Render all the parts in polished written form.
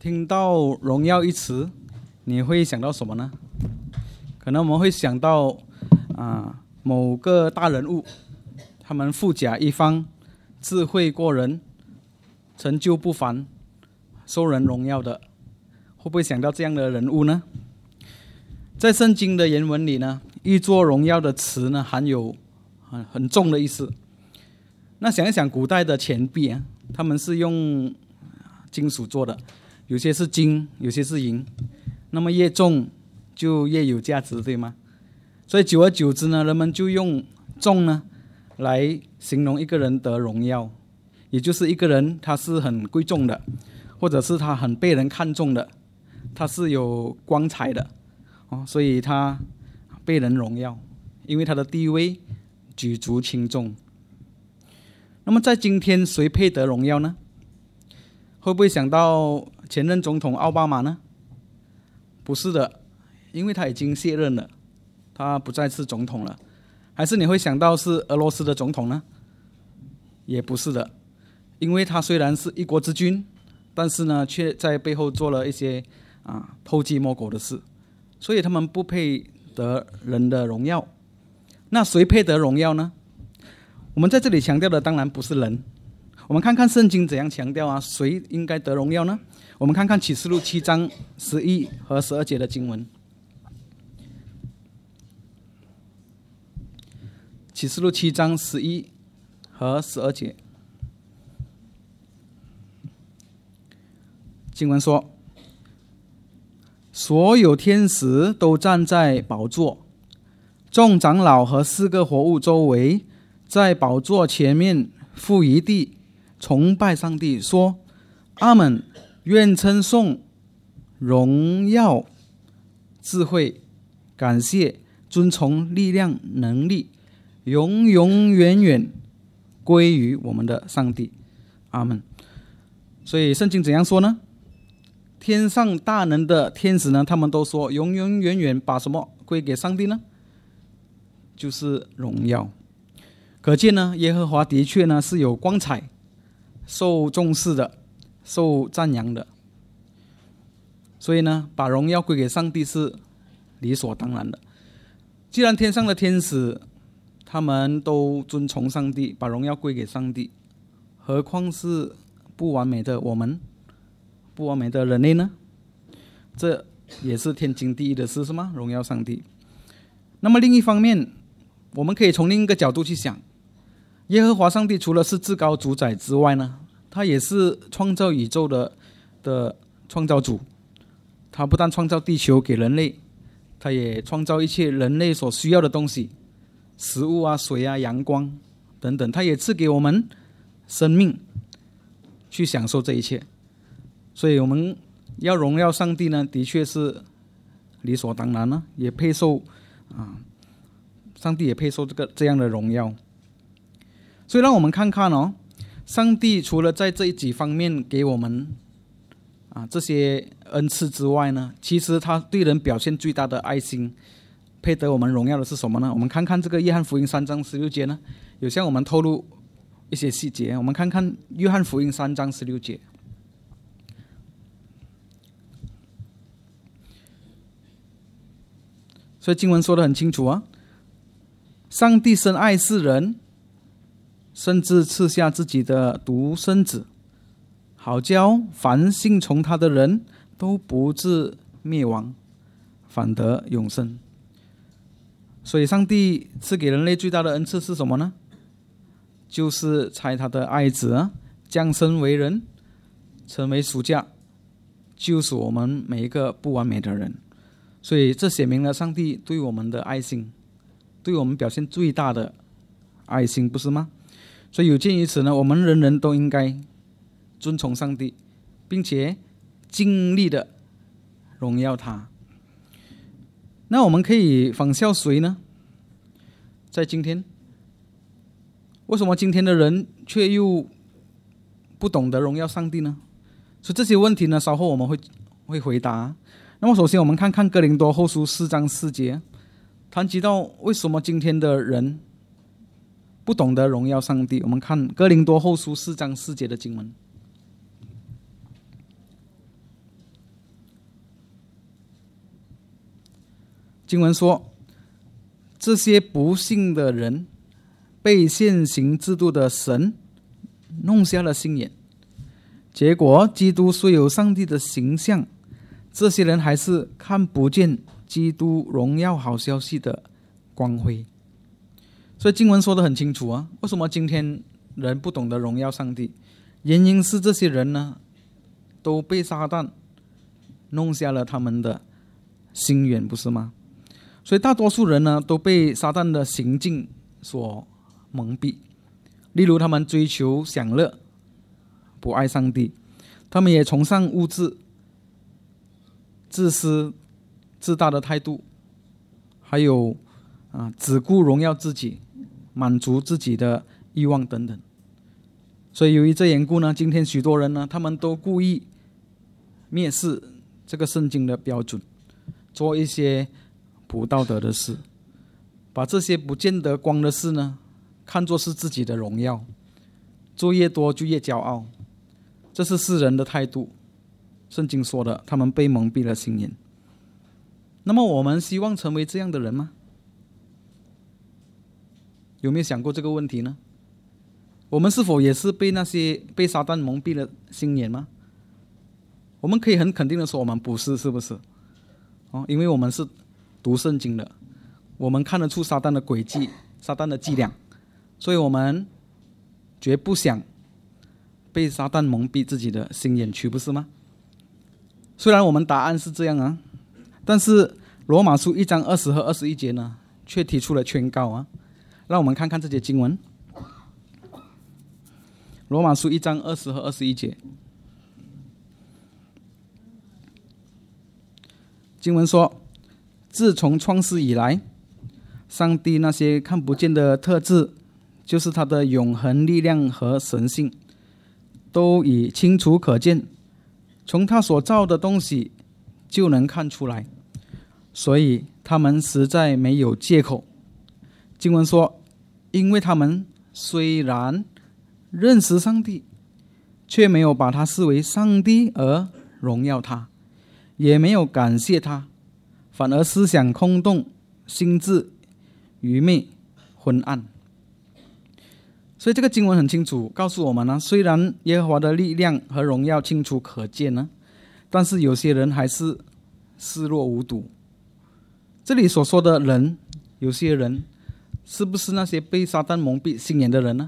听到荣耀一词，你会想到什么呢？可能我们会想到某个大人物，他们富甲一方，智慧过人，成就不凡，受人荣耀的，会不会想到这样的人物呢？在圣经的原文里呢，玉作荣耀的词呢，含有很重的意思。那想一想古代的钱币他们是用金属做的，有些是金，有些是银，那么越重就越有价值，对吗？所以久而久之呢，人们就用重呢来形容一个人的荣耀，也就是一个人他是很贵重的，或者是他很被人看重的，他是有光彩的所以他被人荣耀，因为他的地位举足轻重。那么在今天谁配得荣耀呢？会不会想到前任总统奥巴马呢？不是的，因为他已经卸任了，他不再是总统了。还是你会想到是俄罗斯的总统呢？也不是的，因为他虽然是一国之君，但是呢却在背后做了一些偷鸡摸狗的事，所以他们不配得人的荣耀。那谁配得荣耀呢？我们在这里强调的当然不是人。我们看看圣经怎样强调谁应该得荣耀呢？我们看看启示录7章11和12节的经文。启示录7章11和12节，经文说：所有天使都站在宝座，众长老和4个活物周围，在宝座前面伏于地，崇拜上帝，说：阿们，愿称颂、荣耀、智慧、感谢、尊崇、力量、能力，永永远远归于我们的上帝。阿们。所以圣经怎样说呢？天上大能的天使呢，他们都说永永远远把什么归给上帝呢？就是荣耀。可见呢，耶和华的确呢是有光彩，受重视的，受赞扬的。所以呢，把荣耀归给上帝是理所当然的。既然天上的天使他们都尊崇上帝，把荣耀归给上帝，何况是不完美的我们，不完美的人类呢？这也是天经地义的事，是吗？荣耀上帝。那么另一方面，我们可以从另一个角度去想，耶和华上帝除了是至高主宰之外呢，他也是创造宇宙的创造主。他不但创造地球给人类，他也创造一切人类所需要的东西，食物水阳光等等，他也赐给我们生命去享受这一切。所以我们要荣耀上帝呢，的确是理所当然呢，也配受上帝也配受这样的荣耀。所以让我们看看上帝除了在这几方面给我们这些恩赐之外呢，其实他对人表现最大的爱心，配得我们荣耀的是什么呢？我们看看这个约翰福音3章16节呢，有向我们透露一些细节。我们看看约翰福音3章16节。所以经文说得很清楚上帝深爱世人，甚至赐下自己的独生子，好叫凡信从他的人都不至灭亡，反得永生。所以上帝赐给人类最大的恩赐是什么呢？就是差他的爱子降生为人，成为赎价，救赎我们每一个不完美的人。所以这显明了上帝对我们的爱心，对我们表现最大的爱心，不是吗？所以有鉴于此呢，我们人人都应该尊崇上帝，并且尽力的荣耀他。那我们可以仿效谁呢？在今天，为什么今天的人却又不懂得荣耀上帝呢？所以这些问题呢，稍后我们会回答。那么首先我们看看哥林多后书4章4节，谈及到为什么今天的人不懂得荣耀上帝。我们看哥林多后书4章4节的经文。 经文说，这些不信的人被现行制度的神弄瞎了心眼，结果基督虽有上帝的形象，这些人还是看不见基督荣耀好消息的光辉。所以经文说得很清楚啊，为什么今天人不懂得荣耀上帝？原因是这些人呢，都被撒旦弄瞎了他们的心眼，不是吗？所以大多数人呢，都被撒旦的行径所蒙蔽。例如他们追求享乐，不爱上帝，他们也崇尚物质、自私自大的态度，还有只顾荣耀自己，满足自己的欲望等等。所以由于这缘故呢，今天许多人呢，他们都故意蔑视这个圣经的标准，做一些不道德的事，把这些不见得光的事呢，看作是自己的荣耀，做越多就越骄傲，这是世人的态度。圣经说的，他们被蒙蔽了心眼。那么我们希望成为这样的人吗？有没有想过这个问题呢？我们是否也是被那些被撒旦蒙蔽了心眼吗？我们可以很肯定的说，我们不是，是不是？因为我们是读圣经的，我们看得出撒旦的诡计、撒旦的伎俩，所以我们绝不想被撒旦蒙蔽自己的心眼去，不是吗？虽然我们答案是这样啊，但是罗马书1章20和21节呢，却提出了劝告啊。让我们看看这节经文，罗马书1章20和21节。经文说，自从创世以来，上帝那些看不见的特质，就是他的永恒力量和神性，都已清楚可见，从他所造的东西就能看出来，所以他们实在没有借口。经文说，因为他们虽然认识上帝，却没有把他视为上帝而荣耀他，也没有感谢他，反而思想空洞，心智愚昧昏暗。所以这个经文很清楚告诉我们呢，虽然耶和华的力量和荣耀清楚可见呢，但是有些人还是视若无睹。这里所说的人，有些人是不是那些被撒旦蒙蔽心眼的人呢？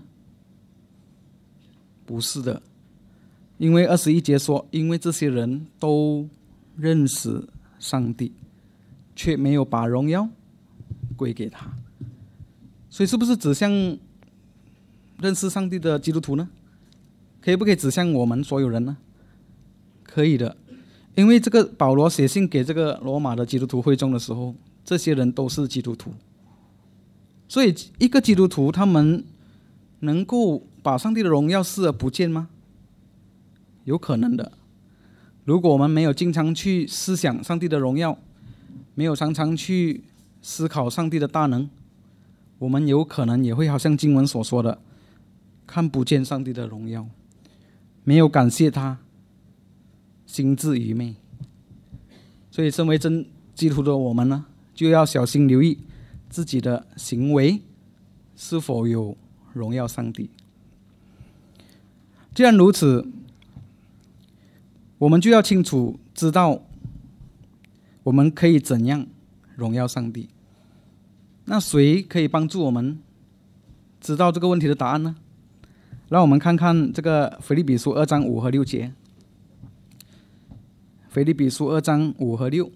不是的，因为21节说，因为这些人都认识上帝，却没有把荣耀归给他。所以是不是指向认识上帝的基督徒呢？可不可以指向我们所有人呢？可以的，因为这个保罗写信给这个罗马的基督徒会众的时候，这些人都是基督徒。所以一个基督徒，他们能够把上帝的荣耀视而不见吗？有可能的。如果我们没有经常去思想上帝的荣耀，没有常常去思考上帝的大能，我们有可能也会好像经文所说的，看不见上帝的荣耀，没有感谢他，心智愚昧。所以身为真基督徒的我们呢，就要小心留意自己的行为是否有荣耀上帝。既然如此，我们就要清楚知道我们可以怎样荣耀上帝。那谁可以帮助我们知道这个问题的答案呢？让我们看看这个腓立比书2章5和6节。腓立比书2章5和6，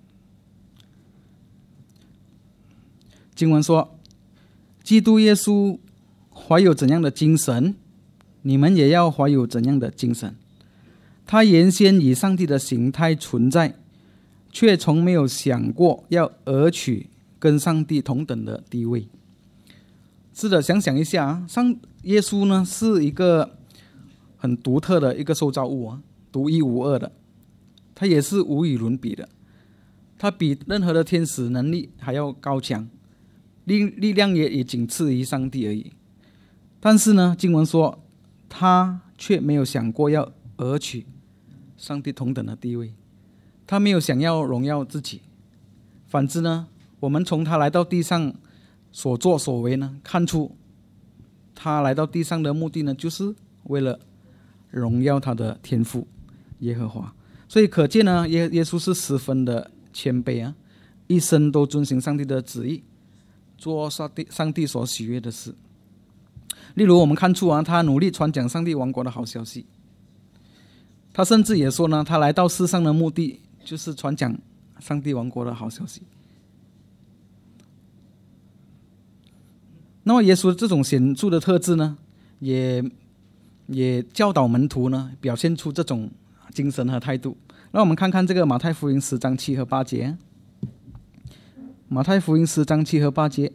经文说，基督耶稣怀有怎样的精神，你们也要怀有怎样的精神。他原先以上帝的形态存在，却从没有想过要讹取跟上帝同等的地位。是的，想想一下，耶稣呢是一个很独特的一个受造物啊，独一无二的，他也是无与伦比的，他比任何的天使能力还要高强，力量也仅次于上帝而已。但是呢，经文说他却没有想过要讹取上帝同等的地位，他没有想要荣耀自己， 反之呢，我们从他来到地上所作所为呢，看出他来到地上的目的呢，就是为了荣耀他的天父耶和华。所以可见呢，耶稣是十分的谦卑啊，一生都遵行上帝的旨意，做上帝所喜悦的事。例如我们看出啊，他努力传讲上帝王国的好消息。他甚至也说呢，他来到世上的目的就是传讲上帝王国的好消息。那么耶稣这种显著的特质呢，也教导门徒呢，表现出这种精神和态度。那我们看看这个马太福音10章7和8节。马太福音10章7和8节，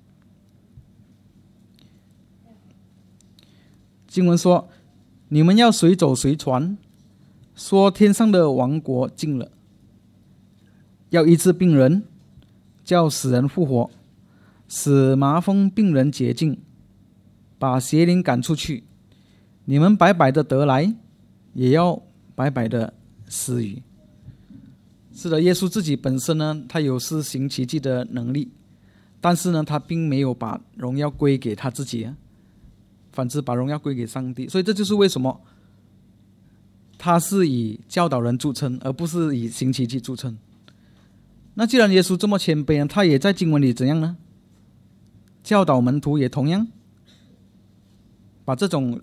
经文说：你们要随走随传，说天上的王国近了，要医治病人，叫死人复活，使麻风病人洁净，把邪灵赶出去。你们白白的得来，也要白白的施予。是的，耶稣自己本身呢，他有施行奇迹的能力，但是呢，他并没有把荣耀归给他自己啊，反之把荣耀归给上帝。所以这就是为什么他是以教导人著称，而不是以行奇迹著称。那既然耶稣这么谦卑呢，他也在经文里怎样呢？教导门徒也同样把这种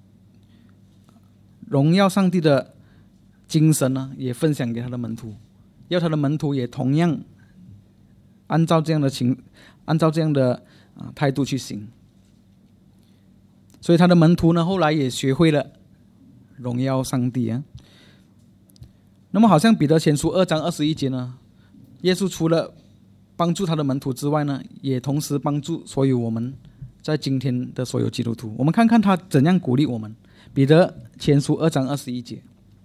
荣耀上帝的精神呢，也分享给他的门徒，要他的门徒也同样按照这样的态度去行。所以他的门徒呢，后来也学会了荣耀上帝啊。那么好像彼得前书2章21节呢，耶稣除了帮助他的门徒之外呢，也同时帮助所有我们在今天的所有基督徒。我们看看他怎样鼓励我们。彼得前书2章21节，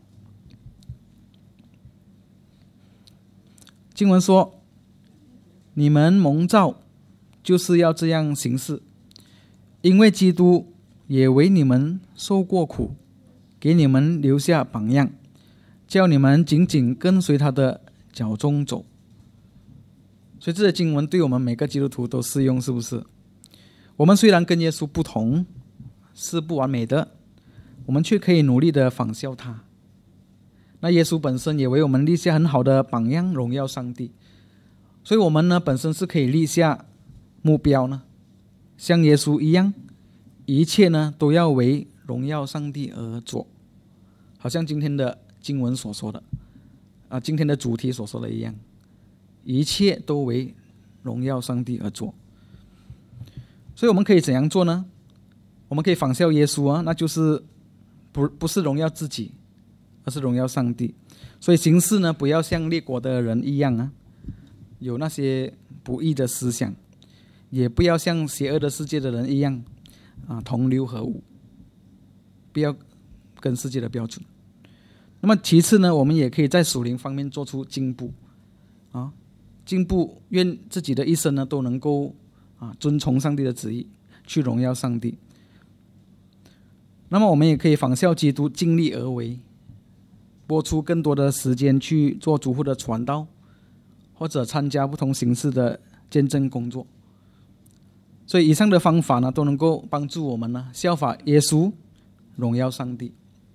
经文说：你们蒙召就是要这样行事，因为基督也为你们受过苦，给你们留下榜样，叫你们紧紧跟随他的脚中走。所以这些经文对我们每个基督徒都适用，是不是？我们虽然跟耶稣不同，是不完美的，我们却可以努力的仿效他。那耶稣本身也为我们立下很好的榜样，荣耀上帝。所以我们呢，本身是可以立下目标呢，像耶稣一样，一切呢都要为荣耀上帝而做。好像今天的经文所说的今天的主题所说的一样，一切都为荣耀上帝而做。所以我们可以怎样做呢？我们可以仿效耶稣啊，那就是不是荣耀自己，而是荣耀上帝。所以行事呢，不要像列国的人一样啊，有那些不义的思想，也不要像邪恶的世界的人一样同流合污，不要跟世界的标准。那么其次呢，我们也可以在属灵方面做出进步进步，愿自己的一生呢都能够遵从上帝的旨意，去荣耀上帝。那么我们也可以仿效基督，尽力而为，拨出更多的时间去做主妇的传道，或者参加不同形式的见证工作。所以以上的方法呢，都能够帮助我们呢效法耶稣，荣耀上帝。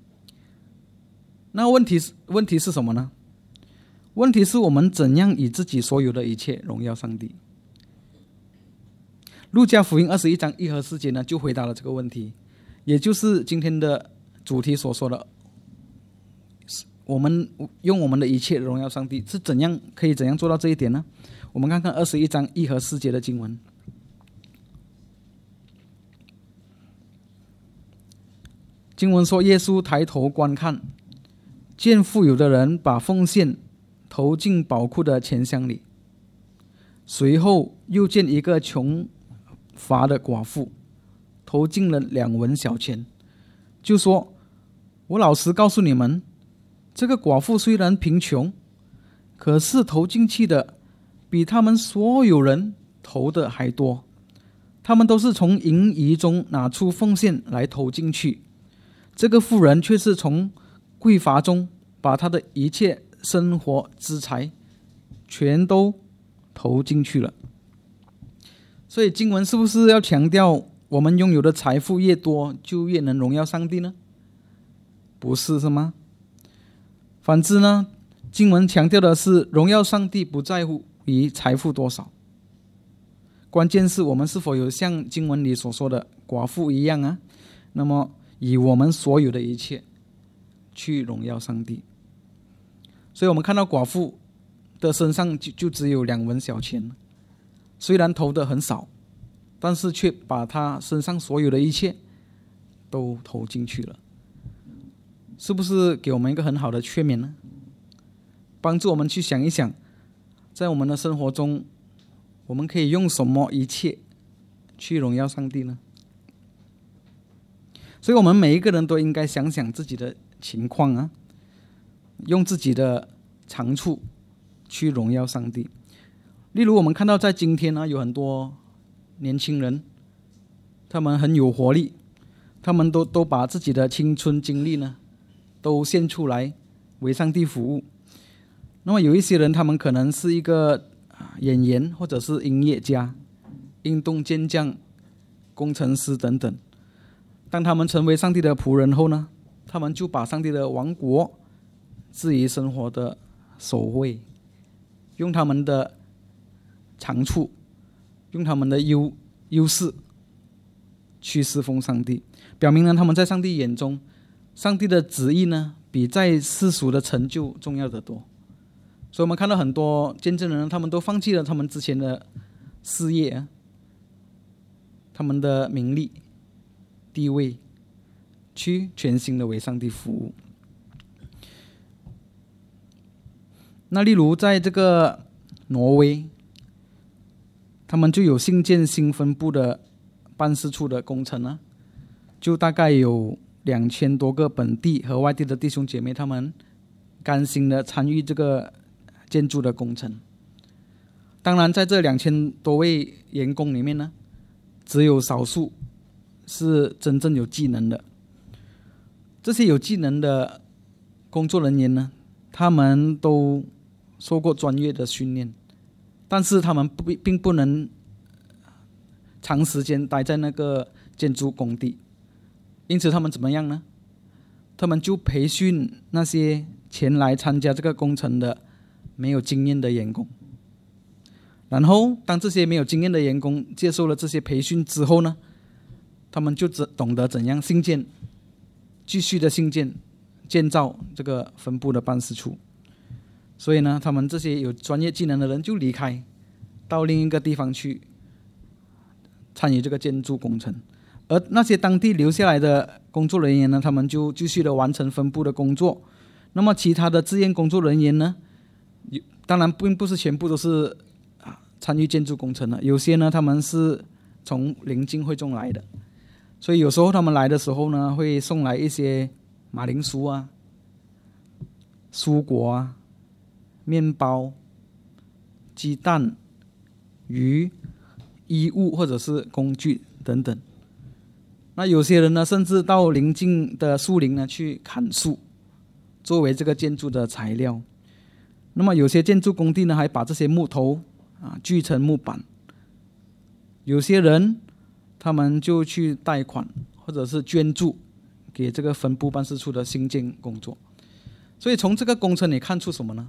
那问题是什么呢？问题是我们怎样以自己所有的一切荣耀上帝。路加福音21章1和4节呢，就回答了这个问题，也就是今天的主题所说的，我们用我们的一切荣耀上帝是可以怎样做到这一点呢？我们看看21章1和4节的经文。经文说，耶稣抬头观看，见富有的人把奉献投进宝库的钱箱里，随后又见一个穷乏的寡妇投进了2文小钱，就说：我老实告诉你们，这个寡妇虽然贫穷，可是投进去的比他们所有人投的还多。他们都是从盈余中拿出奉献来投进去，这个妇人却是从匮乏中把她的一切生活资财全都投进去了。所以经文是不是要强调我们拥有的财富越多就越能荣耀上帝呢？不是，是吗？反之呢，经文强调的是荣耀上帝不在乎于财富多少，关键是我们是否有像经文里所说的寡妇一样啊，那么以我们所有的一切去荣耀上帝。所以我们看到寡妇的身上就只有2文小钱，虽然投的很少，但是却把他身上所有的一切都投进去了。是不是给我们一个很好的劝勉呢？帮助我们去想一想，在我们的生活中，我们可以用什么一切去荣耀上帝呢？所以我们每一个人都应该想想自己的情况啊，用自己的长处去荣耀上帝。例如我们看到在今天呢，有很多年轻人，他们很有活力，他们都把自己的青春精力呢都献出来为上帝服务。那么有一些人，他们可能是一个演员，或者是音乐家、运动健将、工程师等等。当他们成为上帝的仆人后呢，他们就把上帝的王国置于生活的首位，用他们的长处，用他们的优势去侍奉上帝，表明呢他们在上帝眼中，上帝的旨意呢比在世俗的成就重要得多。所以我们看到很多见证人，他们都放弃了他们之前的事业，他们的名利地位，去全心的为上帝服务。那例如在这个挪威，他们就有新建新分部的办事处的工程呢，就大概有2000多个本地和外地的弟兄姐妹，他们甘心的参与这个建筑的工程。当然在这2000多位员工里面呢，只有少数是真正有技能的。这些有技能的工作人员呢，他们都受过专业的训练，但是他们并不能长时间待在那个建筑工地。因此他们怎么样呢？他们就培训那些前来参加这个工程的没有经验的员工。然后当这些没有经验的员工接受了这些培训之后呢，他们就懂得怎样继续的建造这个分部的办事处。所以呢，他们这些有专业技能的人就离开到另一个地方去参与这个建筑工程。而那些当地留下来的工作人员呢，他们就继续的完成分部的工作。那么其他的志愿工作人员呢，当然并不是全部都是参与建筑工程的，有些呢他们是从邻近会中来的，所以有时候他们来的时候呢，会送来一些马铃薯啊、蔬果啊、面包、鸡蛋、鱼、衣物或者是工具等等。那有些人呢，甚至到邻近的树林呢去砍树，作为这个建筑的材料。那么有些建筑工地呢，还把这些木头锯成木板。有些人他们就去贷款或者是捐助给这个分部办事处的兴建工作。所以从这个工程你看出什么呢？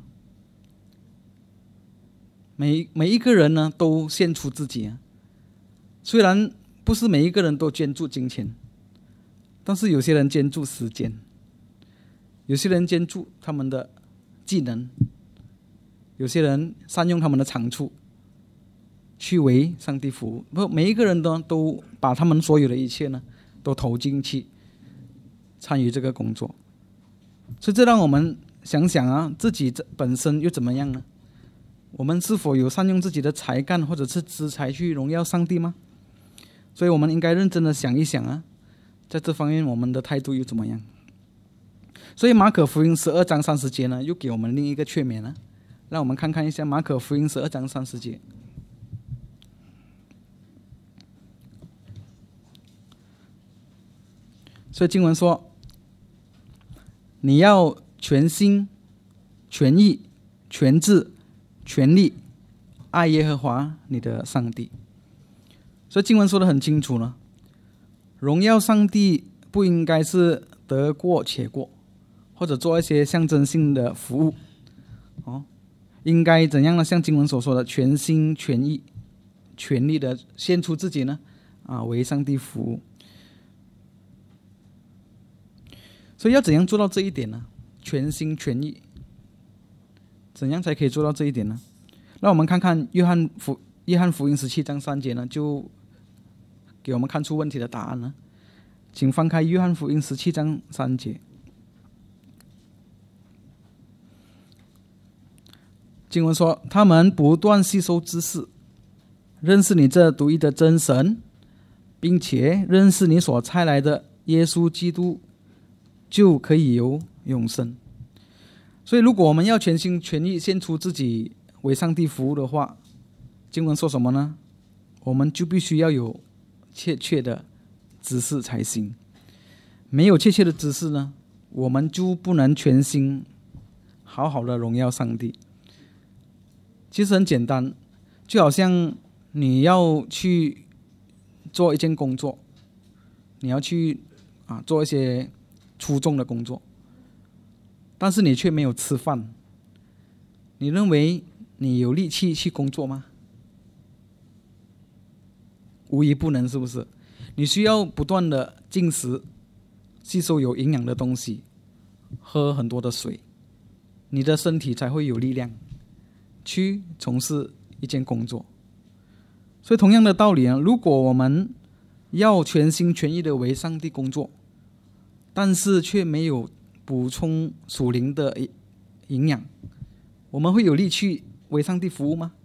每一个人呢都献出自己虽然不是每一个人都捐助金钱，但是有些人捐助时间，有些人捐助他们的技能，有些人善用他们的长处去为上帝服务。每一个人都把他们所有的一切呢都投进去参与这个工作。所以这让我们想想自己本身又怎么样呢？我们是否有善用自己的才干或者是资财去荣耀上帝吗？所以我们应该认真的想一想在这方面我们的态度又怎么样？所以马可福音12章30节呢，又给我们另一个劝勉让我们看看一下马可福音12章30节。所以经文说，你要全心、全意、全智、全力爱耶和华你的上帝。所以经文说得很清楚呢，荣耀上帝不应该是得过且过，或者做一些象征性的服务应该怎样呢？像经文所说的，全心全意全力的献出自己呢为上帝服务。所以要怎样做到这一点呢？全心全意，怎样才可以做到这一点呢？那我们看看约翰福音17章3节呢，就给我们看出问题的答案呢。请翻开约翰福音17章3节。经文说，他们不断吸收知识，认识你这独一的真神，并且认识你所差来的耶稣基督，就可以有永生。所以如果我们要全心全意献出自己为上帝服务的话，经文说什么呢？我们就必须要有确切的知识才行。没有确切的知识呢，我们就不能全心好好的荣耀上帝。其实很简单，就好像你要去做一件工作，你要去做一些出众的工作，但是你却没有吃饭，你认为你有力气去工作吗？无疑不能，是不是？你需要不断的进食，吸收有营养的东西，喝很多的水，你的身体才会有力量去从事一件工作。所以同样的道理呢，如果我们要全心全意的为上帝工作，但是却没有补充属灵的营养，我们会有力去为上帝服务吗？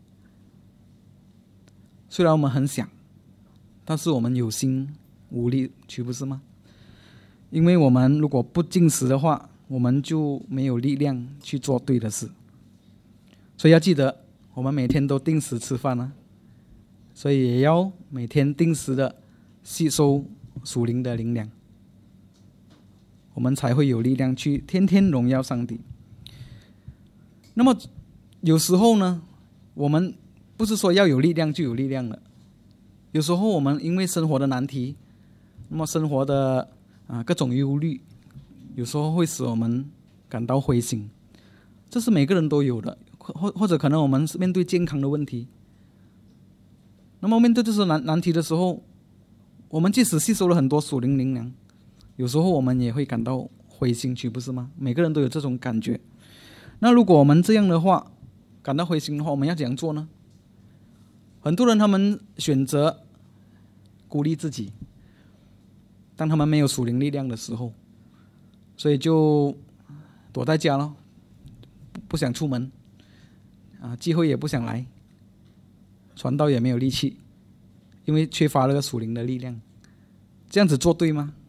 虽然我们很想，但是我们有心无力，岂不是吗？因为我们如果不进食的话，我们就没有力量去做对的事。所以要记得，我们每天都定时吃饭啊，所以也要每天定时的吸收属灵的灵粮，我们才会有力量去天天荣耀上帝。那么有时候呢，我们不是说要有力量就有力量了，有时候我们因为生活的难题，那么生活的各种忧虑，有时候会使我们感到灰心，这是每个人都有的。或者可能我们是面对健康的问题，那么面对这些难题的时候，我们即使吸收了很多属灵灵粮，有时候我们也会感到灰心，不是吗？每个人都有这种感觉。那如果我们这样的话感到灰心的话，我们要怎样做呢？很多人他们选择鼓励自己，当他们没有属灵力量的时候，所以就躲在家了，不想出门聚会也不想来，传道也没有力气，因为缺乏了个属灵的力量。这样子做对吗？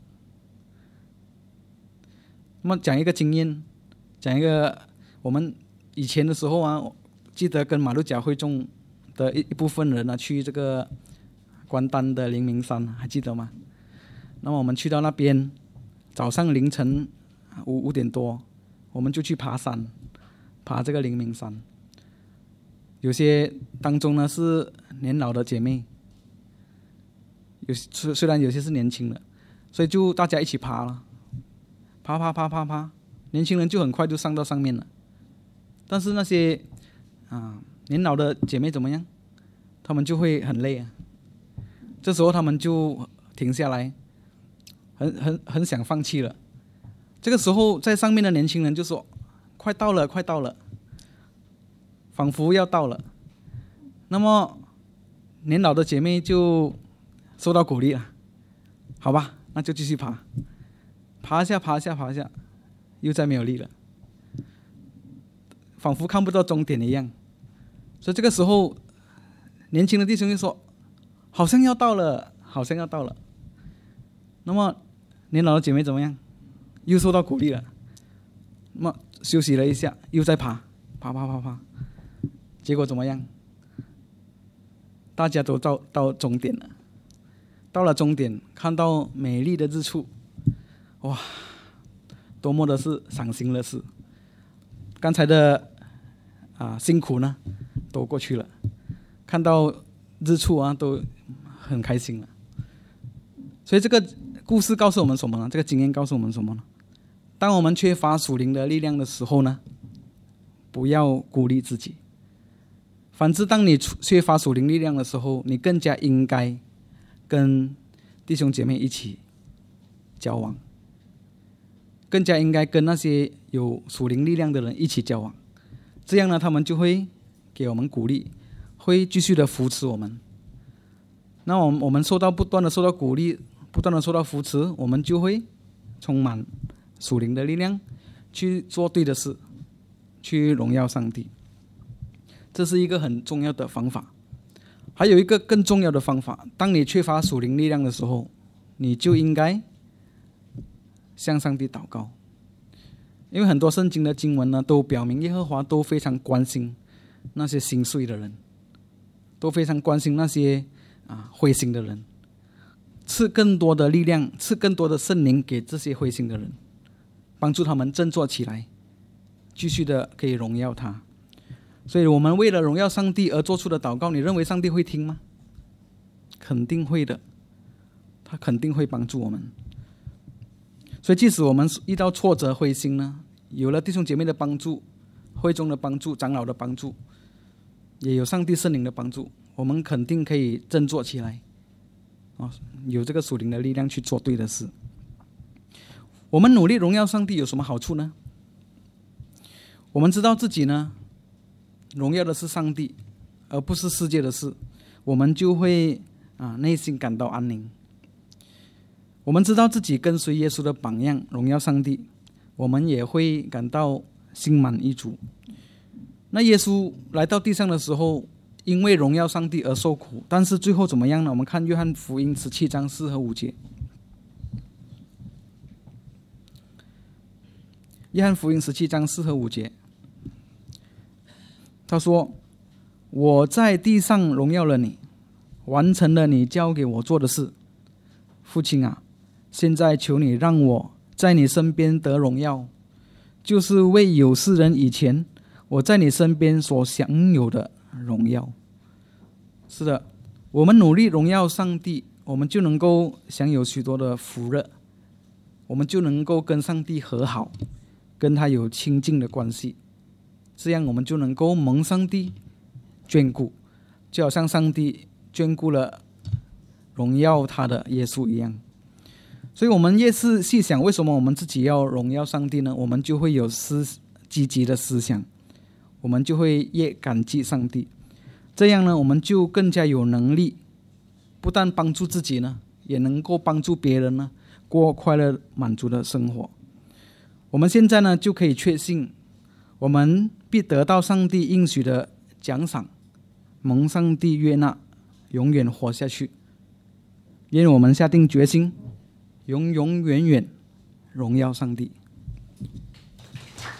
那么讲一个经验，讲一个我们以前的时候记得跟马六甲会众的一部分人去这个关丹的灵明山，还记得吗？那么我们去到那边，早上凌晨5点多，我们就去爬山，爬这个灵明山。有些当中呢是年老的姐妹，虽然有些是年轻的，所以就大家一起爬了，爬，年轻人就很快就上到上面了。但是那些年老的姐妹怎么样？她们就会很累这时候她们就停下来，很想放弃了。这个时候在上面的年轻人就说：“快到了，快到了。”仿佛要到了，那么年老的姐妹就受到鼓励了，好吧，那就继续爬，爬下，又再没有力了，仿佛看不到终点一样。所以这个时候，年轻的弟兄就说：“好像要到了，好像要到了。”那么年老的姐妹怎么样？又受到鼓励了，那么休息了一下，又再爬，结果怎么样？大家都到终点了。到了终点，看到美丽的日出，哇，多么的是赏心乐事！刚才的辛苦呢，都过去了。 看到日出啊都很开心了。所以这个故事告诉我们什么呢？这个经验告诉我们什么呢？当我们缺乏属灵的力量的时候呢，不要孤立自己。反之，当你缺乏属灵力量的时候，你更加应该跟弟兄姐妹一起交往，更加应该跟那些有属灵力量的人一起交往。这样呢，他们就会给我们鼓励，会继续的扶持我们。那我们不断的受到鼓励，不断的受到扶持，我们就会充满属灵的力量，去做对的事，去荣耀上帝。这是一个很重要的方法。还有一个更重要的方法，当你缺乏属灵力量的时候，你就应该向上帝祷告。因为很多圣经的经文呢，都表明耶和华都非常关心那些心碎的人，都非常关心那些灰心的人，赐更多的力量，赐更多的圣灵给这些灰心的人，帮助他们振作起来，继续的可以荣耀他。所以我们为了荣耀上帝而做出的祷告，你认为上帝会听吗？肯定会的，他肯定会帮助我们。所以即使我们遇到挫折灰心呢，有了弟兄姐妹的帮助，会中的帮助，长老的帮助，也有上帝圣灵的帮助，我们肯定可以振作起来，有这个属灵的力量去做对的事。我们努力荣耀上帝有什么好处呢？我们知道自己呢荣耀的是上帝，而不是世界的事，我们就会内心感到安宁。我们知道自己跟随耶稣的榜样，荣耀上帝，我们也会感到心满意足。那耶稣来到地上的时候，因为荣耀上帝而受苦，但是最后怎么样呢？我们看约翰福音17章4和5节。约翰福音17章4和5节，他说：我在地上荣耀了你，完成了你交给我做的事。父亲啊，现在求你让我在你身边得荣耀，就是为有世人以前我在你身边所享有的荣耀。是的，我们努力荣耀上帝，我们就能够享有许多的福乐，我们就能够跟上帝和好，跟他有亲近的关系，这样我们就能够蒙上帝眷顾，就好像上帝眷顾了荣耀他的耶稣一样。所以我们越是细想为什么我们自己要荣耀上帝呢，我们就会有积极的思想，我们就会越感激上帝。这样呢，我们就更加有能力，不但帮助自己呢，也能够帮助别人呢，过快乐满足的生活。我们现在呢，就可以确信，我们必得到上帝应许的奖赏，蒙上帝悦纳，永远活下去。愿我们下定决心，永永远远荣耀上帝。